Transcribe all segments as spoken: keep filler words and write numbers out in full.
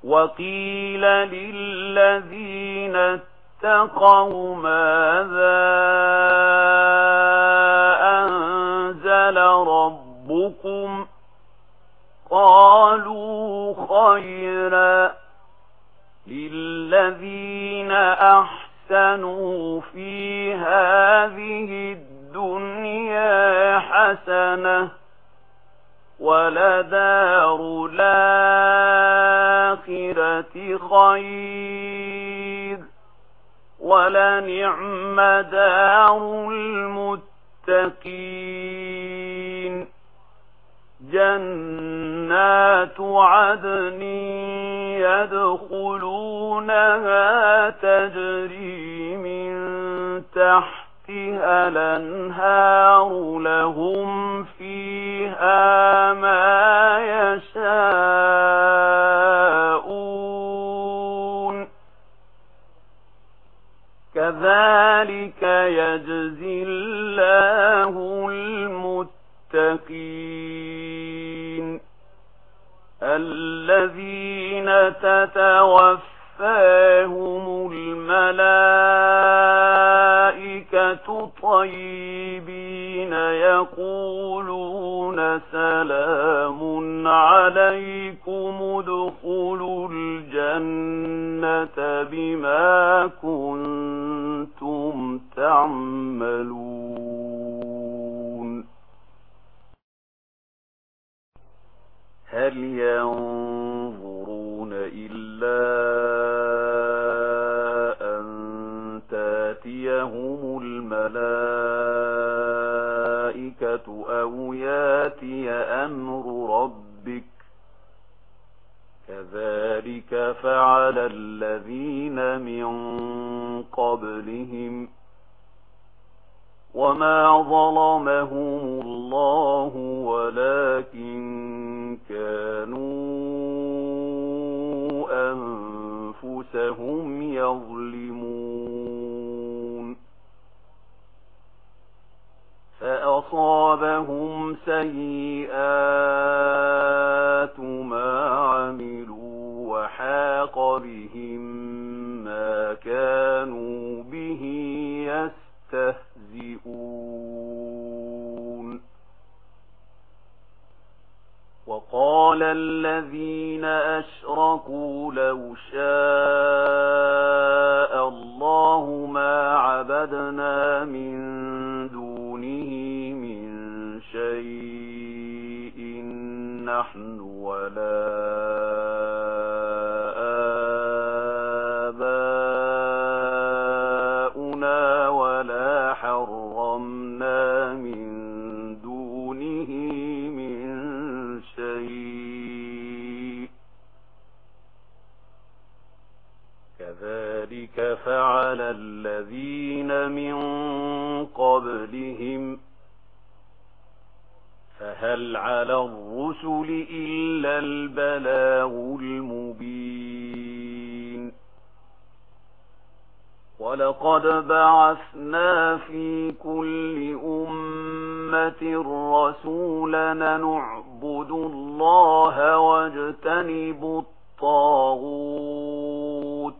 وقيل للذين اتقوا ماذا أنزل ربكم قالوا خيرا للذين أحسنوا في هذه الدنيا حسنة ولدار الآخرة خير ولنعم دار المتقين جنات عدن يدخلونها تجري من تحتها الأنهار لهم فيها ما يشاءون كذلك يجزي الله المتقين الذين تتوفاهم الملائكة طيبين يقولون سلام عليكم ادخلوا الجنة بما كنتم تعملون هل ينظرون إلا أن تاتيهم الملائكة أو ياتي أمر ربك كذلك فعل الذين من قبلهم وما ظلمهم الله ولكن كانوا أنفسهم يظلمون فأصابهم سيئات ما عملوا وحاق بهم ما كانوا به يستهزئون وقال الذين أشركوا لو شاء الله ما عبدنا من دونه من شيء نحن ولا آباؤنا ولا حرمنا من دونه من شيء كذلك فعل الذين من قبلهم فهل على الرسل إلا البلاغ المبين ولقد بعثنا في كل أمة رسولا نعبد الله واجتنب الطاغوت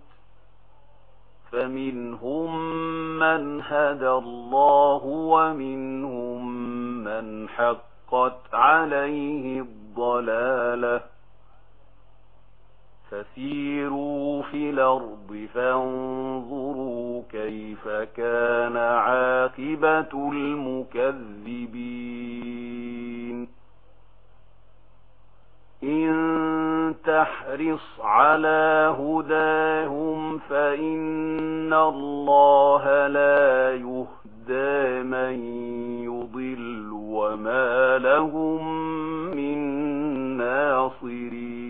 فمنهم من هدى الله ومنهم من حقت عليه الضلالة فسيروا في الأرض فانظروا كيف كان عاقبة المكذبين إن تحرص على هداهم فإن الله لا يهدى من يضل وما لهم من ناصرين